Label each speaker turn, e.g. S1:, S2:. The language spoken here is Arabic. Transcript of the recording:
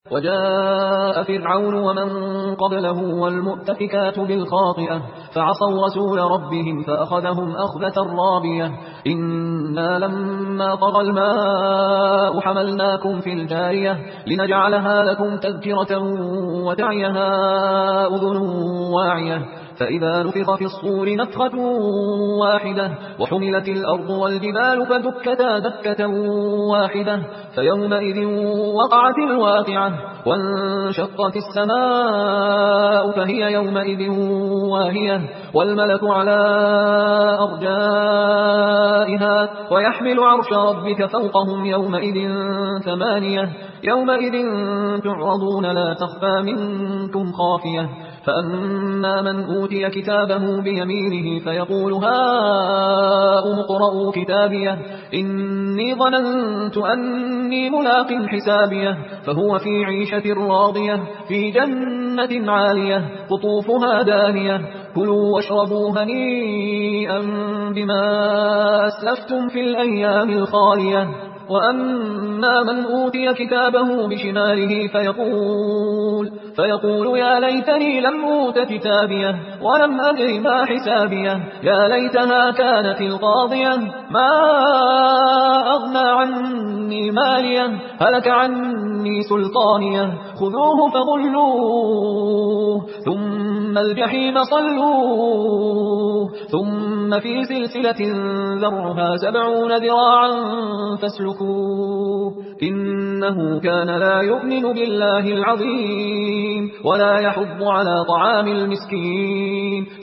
S1: وجاء فرعون ومن قبله والمؤتفكات بالخاطئة فعصوا رسول ربهم فأخذهم أخذة رابية إنا لما طغى الماء حملناكم في الجارية لنجعلها لكم تذكرة وتعيها أذن واعية فإذا نفخ في الصور نفخة واحدة وحملت الأرض والجبال فدكتا دكة واحدة فيومئذ وقعت الواقعة وانشقت السماء فهي يومئذ واهية والملك على أرجائها ويحمل عرش ربك فوقهم يومئذ ثمانية يومئذ تعرضون لا تخفى منكم خافية فأما من أوتي كتابه بيمينه فيقول هاؤم اقرءوا كتابيه إني ظننت أني ملاق حسابيه فهو في عيشة راضية في جنة عالية قطوفها دانية كلوا واشربوا هنيئا بما أسلفتم في الأيام الخالية وأما من أوتي كتابه بشماله فيقول يا ليتني لم أوت كتابيه ولم أدر ما حسابيه يا ليتها كانت القاضية ما أغنى عني ماليه هلك عني سلطانيه خذوه فغلوه ثم الجحيم صلوه ثم في سلسلة ذرها 70 ذراعا فاسلكوه إنه كان لا يؤمن بالله العظيم ولا يحض على طعام المسكين